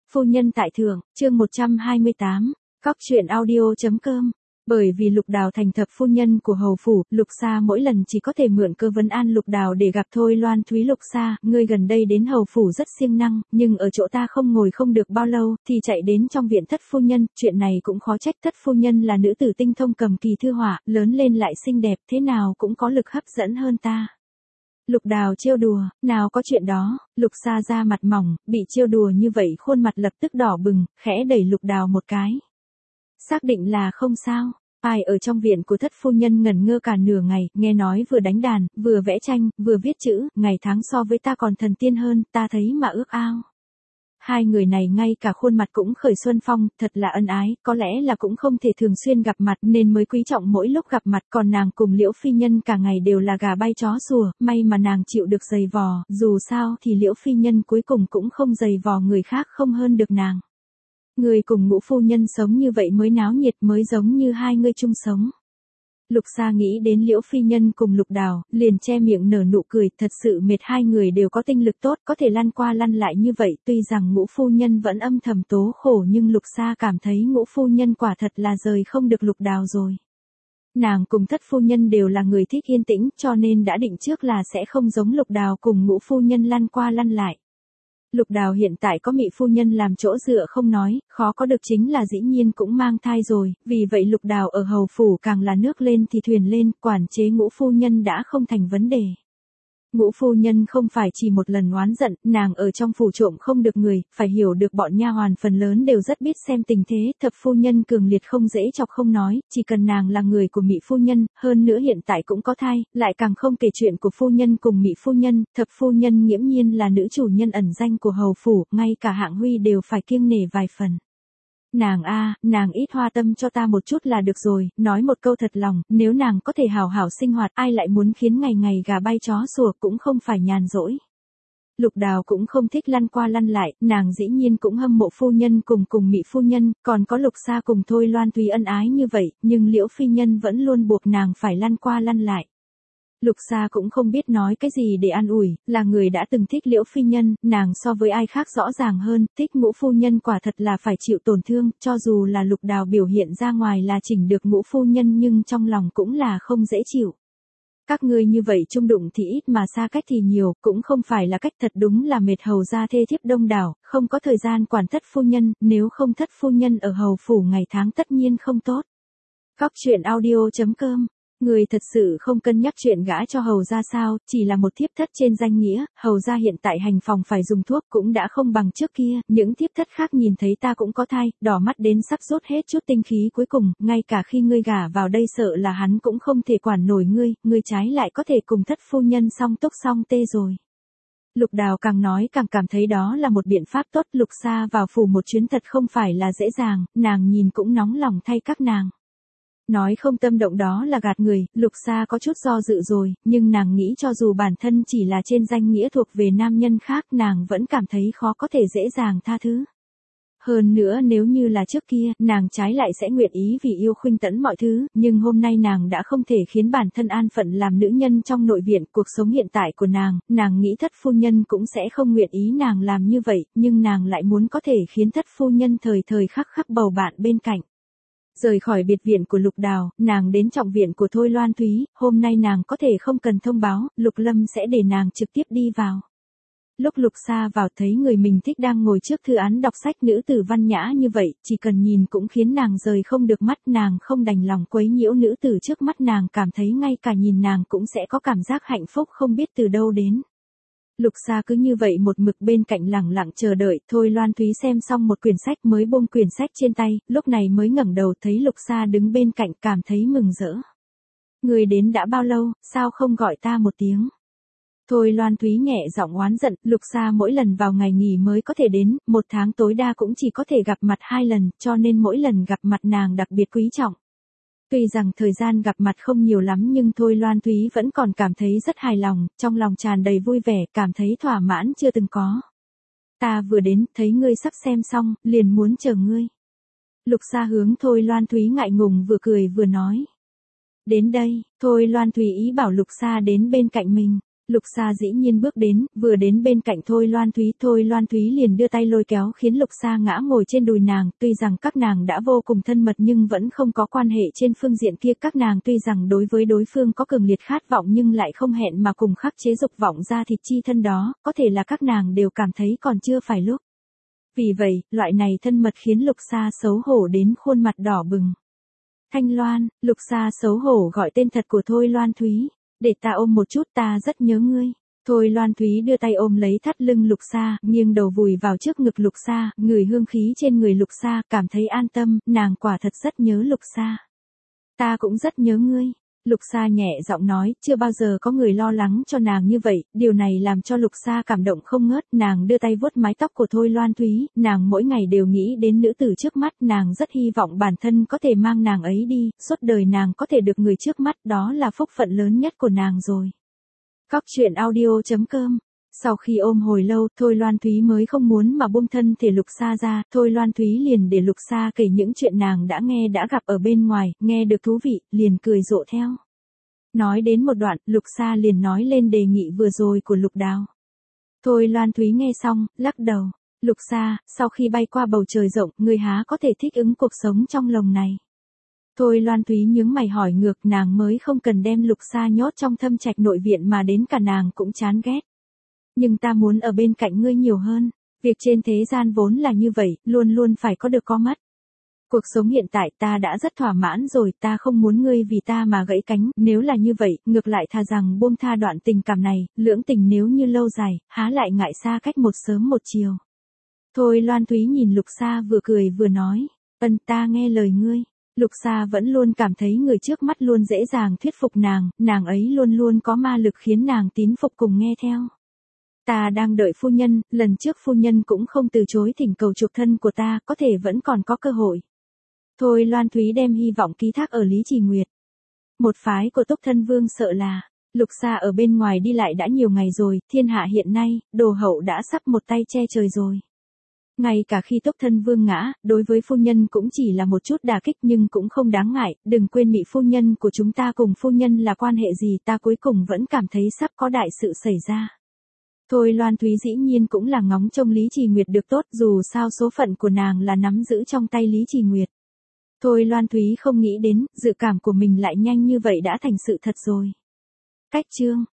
Phu nhân tại thượng, chương 128, Cóc truyện audio.com. Bởi vì Lục Đào thành thập phu nhân của hầu phủ, Lục Sa mỗi lần chỉ có thể mượn cơ vấn an Lục Đào để gặp thôi Loan Thúy. Lục Sa, ngươi gần đây đến hầu phủ rất siêng năng, nhưng ở chỗ ta không ngồi không được bao lâu, thì chạy đến trong viện thất phu nhân, chuyện này cũng khó trách. Thất phu nhân là nữ tử tinh thông cầm kỳ thư họa, lớn lên lại xinh đẹp, thế nào cũng có lực hấp dẫn hơn ta. Lục Đào trêu đùa, nào có chuyện đó. Lục Sa ra mặt mỏng, bị trêu đùa như vậy khuôn mặt lập tức đỏ bừng, khẽ đẩy Lục Đào một cái. Xác định là không sao. Ai ở trong viện của thất phu nhân ngẩn ngơ cả nửa ngày, nghe nói vừa đánh đàn, vừa vẽ tranh, vừa viết chữ, ngày tháng so với ta còn thần tiên hơn, ta thấy mà ước ao. Hai người này ngay cả khuôn mặt cũng khởi xuân phong, thật là ân ái, có lẽ là cũng không thể thường xuyên gặp mặt nên mới quý trọng mỗi lúc gặp mặt. Còn nàng cùng Liễu phi nhân cả ngày đều là gà bay chó sủa, may mà nàng chịu được giày vò, dù sao thì Liễu phi nhân cuối cùng cũng không giày vò người khác không hơn được nàng. Người cùng Ngũ phu nhân sống như vậy mới náo nhiệt, mới giống như hai người chung sống. Lục Sa nghĩ đến Liễu phi nhân cùng Lục Đào, liền che miệng nở nụ cười, thật sự mệt, hai người đều có tinh lực tốt, có thể lăn qua lăn lại như vậy, tuy rằng Ngũ phu nhân vẫn âm thầm tố khổ nhưng Lục Sa cảm thấy Ngũ phu nhân quả thật là rời không được Lục Đào rồi. Nàng cùng thất phu nhân đều là người thích yên tĩnh, cho nên đã định trước là sẽ không giống Lục Đào cùng Ngũ phu nhân lăn qua lăn lại. Lục Đào hiện tại có Mị phu nhân làm chỗ dựa không nói, khó có được chính là dĩ nhiên cũng mang thai rồi, vì vậy Lục Đào ở hầu phủ càng là nước lên thì thuyền lên, quản chế Ngũ phu nhân đã không thành vấn đề. Ngũ phu nhân không phải chỉ một lần oán giận, nàng ở trong phủ trộm không được người, phải hiểu được bọn nha hoàn phần lớn đều rất biết xem tình thế. Thập phu nhân cường liệt không dễ chọc không nói, chỉ cần nàng là người của Mị phu nhân, hơn nữa hiện tại cũng có thai, lại càng không kể chuyện của phu nhân cùng Mị phu nhân. Thập phu nhân nghiễm nhiên là nữ chủ nhân ẩn danh của hầu phủ, ngay cả Hạng Huy đều phải kiêng nể vài phần. Nàng ít hoa tâm cho ta một chút là được rồi, nói một câu thật lòng, nếu nàng có thể hào hảo sinh hoạt, ai lại muốn khiến ngày ngày gà bay chó sủa, cũng không phải nhàn rỗi. Lục Đào cũng không thích lăn qua lăn lại, nàng dĩ nhiên cũng hâm mộ phu nhân cùng Mị phu nhân, còn có Lục Sa cùng thôi Loan Thúy ân ái như vậy, nhưng Liễu phi nhân vẫn luôn buộc nàng phải lăn qua lăn lại. Lục Sa cũng không biết nói cái gì để an ủi, là người đã từng thích Liễu phi nhân, nàng so với ai khác rõ ràng hơn, thích Ngũ phu nhân quả thật là phải chịu tổn thương, cho dù là Lục Đào biểu hiện ra ngoài là chỉnh được Ngũ phu nhân nhưng trong lòng cũng là không dễ chịu. Các ngươi như vậy chung đụng thì ít mà xa cách thì nhiều, cũng không phải là cách, thật đúng là mệt hầu ra thê thiếp đông đảo, không có thời gian quản thất phu nhân, nếu không thất phu nhân ở hầu phủ ngày tháng tất nhiên không tốt. Cóc truyện audio.com. Người thật sự không cân nhắc chuyện gả cho hầu ra sao, chỉ là một thiếp thất trên danh nghĩa, hầu ra hiện tại hành phòng phải dùng thuốc cũng đã không bằng trước kia, những thiếp thất khác nhìn thấy ta cũng có thai, đỏ mắt đến sắp rốt hết chút tinh khí cuối cùng, ngay cả khi ngươi gả vào đây sợ là hắn cũng không thể quản nổi ngươi trái lại có thể cùng thất phu nhân song túc song tê rồi. Lục Đào càng nói càng cảm thấy đó là một biện pháp tốt. Lục Sa vào phủ một chuyến thật không phải là dễ dàng, nàng nhìn cũng nóng lòng thay các nàng. Nói không tâm động đó là gạt người, Lục Sa có chút do dự rồi, nhưng nàng nghĩ cho dù bản thân chỉ là trên danh nghĩa thuộc về nam nhân khác, nàng vẫn cảm thấy khó có thể dễ dàng tha thứ. Hơn nữa nếu như là trước kia, nàng trái lại sẽ nguyện ý vì yêu Khuynh Tẫn mọi thứ, nhưng hôm nay nàng đã không thể khiến bản thân an phận làm nữ nhân trong nội viện. Cuộc sống hiện tại của nàng nghĩ thất phu nhân cũng sẽ không nguyện ý nàng làm như vậy, nhưng nàng lại muốn có thể khiến thất phu nhân thời thời khắc khắc bầu bạn bên cạnh. Rời khỏi biệt viện của Lục Đào, nàng đến trọng viện của thôi Loan Thúy, hôm nay nàng có thể không cần thông báo, Lục Lâm sẽ để nàng trực tiếp đi vào. Lúc Lục Sa vào thấy người mình thích đang ngồi trước thư án đọc sách, nữ tử văn nhã như vậy, chỉ cần nhìn cũng khiến nàng rời không được mắt, nàng không đành lòng quấy nhiễu nữ tử trước mắt, nàng cảm thấy ngay cả nhìn nàng cũng sẽ có cảm giác hạnh phúc không biết từ đâu đến. Lục Sa cứ như vậy một mực bên cạnh lẳng lặng chờ đợi, thôi Loan Thúy xem xong một quyển sách mới buông quyển sách trên tay, lúc này mới ngẩng đầu thấy Lục Sa đứng bên cạnh, cảm thấy mừng rỡ. Người đến đã bao lâu, sao không gọi ta một tiếng? Thôi Loan Thúy nhẹ giọng oán giận, Lục Sa mỗi lần vào ngày nghỉ mới có thể đến, một tháng tối đa cũng chỉ có thể gặp mặt 2 lần, cho nên mỗi lần gặp mặt nàng đặc biệt quý trọng. Tuy rằng thời gian gặp mặt không nhiều lắm nhưng thôi Loan Thúy vẫn còn cảm thấy rất hài lòng, trong lòng tràn đầy vui vẻ, cảm thấy thỏa mãn chưa từng có. Ta vừa đến, thấy ngươi sắp xem xong, liền muốn chờ ngươi. Lục Sa hướng thôi Loan Thúy ngại ngùng vừa cười vừa nói. Đến đây, thôi Loan Thúy ý bảo Lục Sa đến bên cạnh mình. Lục Sa dĩ nhiên bước đến, vừa đến bên cạnh Thôi Loan Thúy liền đưa tay lôi kéo khiến Lục Sa ngã ngồi trên đùi nàng, tuy rằng các nàng đã vô cùng thân mật nhưng vẫn không có quan hệ trên phương diện kia, các nàng tuy rằng đối với đối phương có cường liệt khát vọng nhưng lại không hẹn mà cùng khắc chế dục vọng ra thịt chi thân đó, có thể là các nàng đều cảm thấy còn chưa phải lúc. Vì vậy, loại này thân mật khiến Lục Sa xấu hổ đến khuôn mặt đỏ bừng. Thanh Loan, Lục Sa xấu hổ gọi tên thật của Thôi Loan Thúy. Để ta ôm một chút, ta rất nhớ ngươi. Thôi Loan Thúy đưa tay ôm lấy thắt lưng Lục Sa, nghiêng đầu vùi vào trước ngực Lục Sa, ngửi hương khí trên người Lục Sa, cảm thấy an tâm, nàng quả thật rất nhớ Lục Sa. Ta cũng rất nhớ ngươi. Lục Sa nhẹ giọng nói, chưa bao giờ có người lo lắng cho nàng như vậy, điều này làm cho Lục Sa cảm động không ngớt, nàng đưa tay vuốt mái tóc của Thôi Loan Thúy, nàng mỗi ngày đều nghĩ đến nữ tử trước mắt, nàng rất hy vọng bản thân có thể mang nàng ấy đi, suốt đời nàng có thể được người trước mắt, đó là phúc phận lớn nhất của nàng rồi. Cóc truyện audio.com. Sau khi ôm hồi lâu, Thôi Loan Thúy mới không muốn mà buông thân thể Lục Sa ra, Thôi Loan Thúy liền để Lục Sa kể những chuyện nàng đã nghe đã gặp ở bên ngoài, nghe được thú vị, liền cười rộ theo. Nói đến một đoạn, Lục Sa liền nói lên đề nghị vừa rồi của Lục Đào. Thôi Loan Thúy nghe xong, lắc đầu. Lục Sa, sau khi bay qua bầu trời rộng, người há có thể thích ứng cuộc sống trong lồng này. Thôi Loan Thúy nhướng mày hỏi ngược, nàng mới không cần đem Lục Sa nhốt trong thâm trạch nội viện mà đến cả nàng cũng chán ghét. Nhưng ta muốn ở bên cạnh ngươi nhiều hơn. Việc trên thế gian vốn là như vậy, luôn luôn phải có được có mất. Cuộc sống hiện tại ta đã rất thỏa mãn rồi, ta không muốn ngươi vì ta mà gãy cánh, nếu là như vậy, ngược lại thà rằng buông tha đoạn tình cảm này, lưỡng tình nếu như lâu dài, há lại ngại xa cách một sớm một chiều. Thôi Loan Thúy nhìn Lục Sa vừa cười vừa nói, ta nghe lời ngươi. Lục Sa vẫn luôn cảm thấy người trước mắt luôn dễ dàng thuyết phục nàng ấy luôn luôn có ma lực khiến nàng tín phục cùng nghe theo. Ta đang đợi phu nhân, lần trước phu nhân cũng không từ chối thỉnh cầu chuộc thân của ta, có thể vẫn còn có cơ hội. Thôi Loan Thúy đem hy vọng ký thác ở Lý Trì Nguyệt. Một phái của Túc Thân Vương sợ là, Lục Sa ở bên ngoài đi lại đã nhiều ngày rồi, thiên hạ hiện nay, đồ hậu đã sắp một tay che trời rồi. Ngay cả khi Túc Thân Vương ngã, đối với phu nhân cũng chỉ là một chút đả kích nhưng cũng không đáng ngại, đừng quên Mị phu nhân của chúng ta cùng phu nhân là quan hệ gì, ta cuối cùng vẫn cảm thấy sắp có đại sự xảy ra. Thôi Loan Thúy dĩ nhiên cũng là ngóng trông Lý Trì Nguyệt được tốt, dù sao số phận của nàng là nắm giữ trong tay Lý Trì Nguyệt. Thôi Loan Thúy không nghĩ đến, dự cảm của mình lại nhanh như vậy đã thành sự thật rồi. Cách chương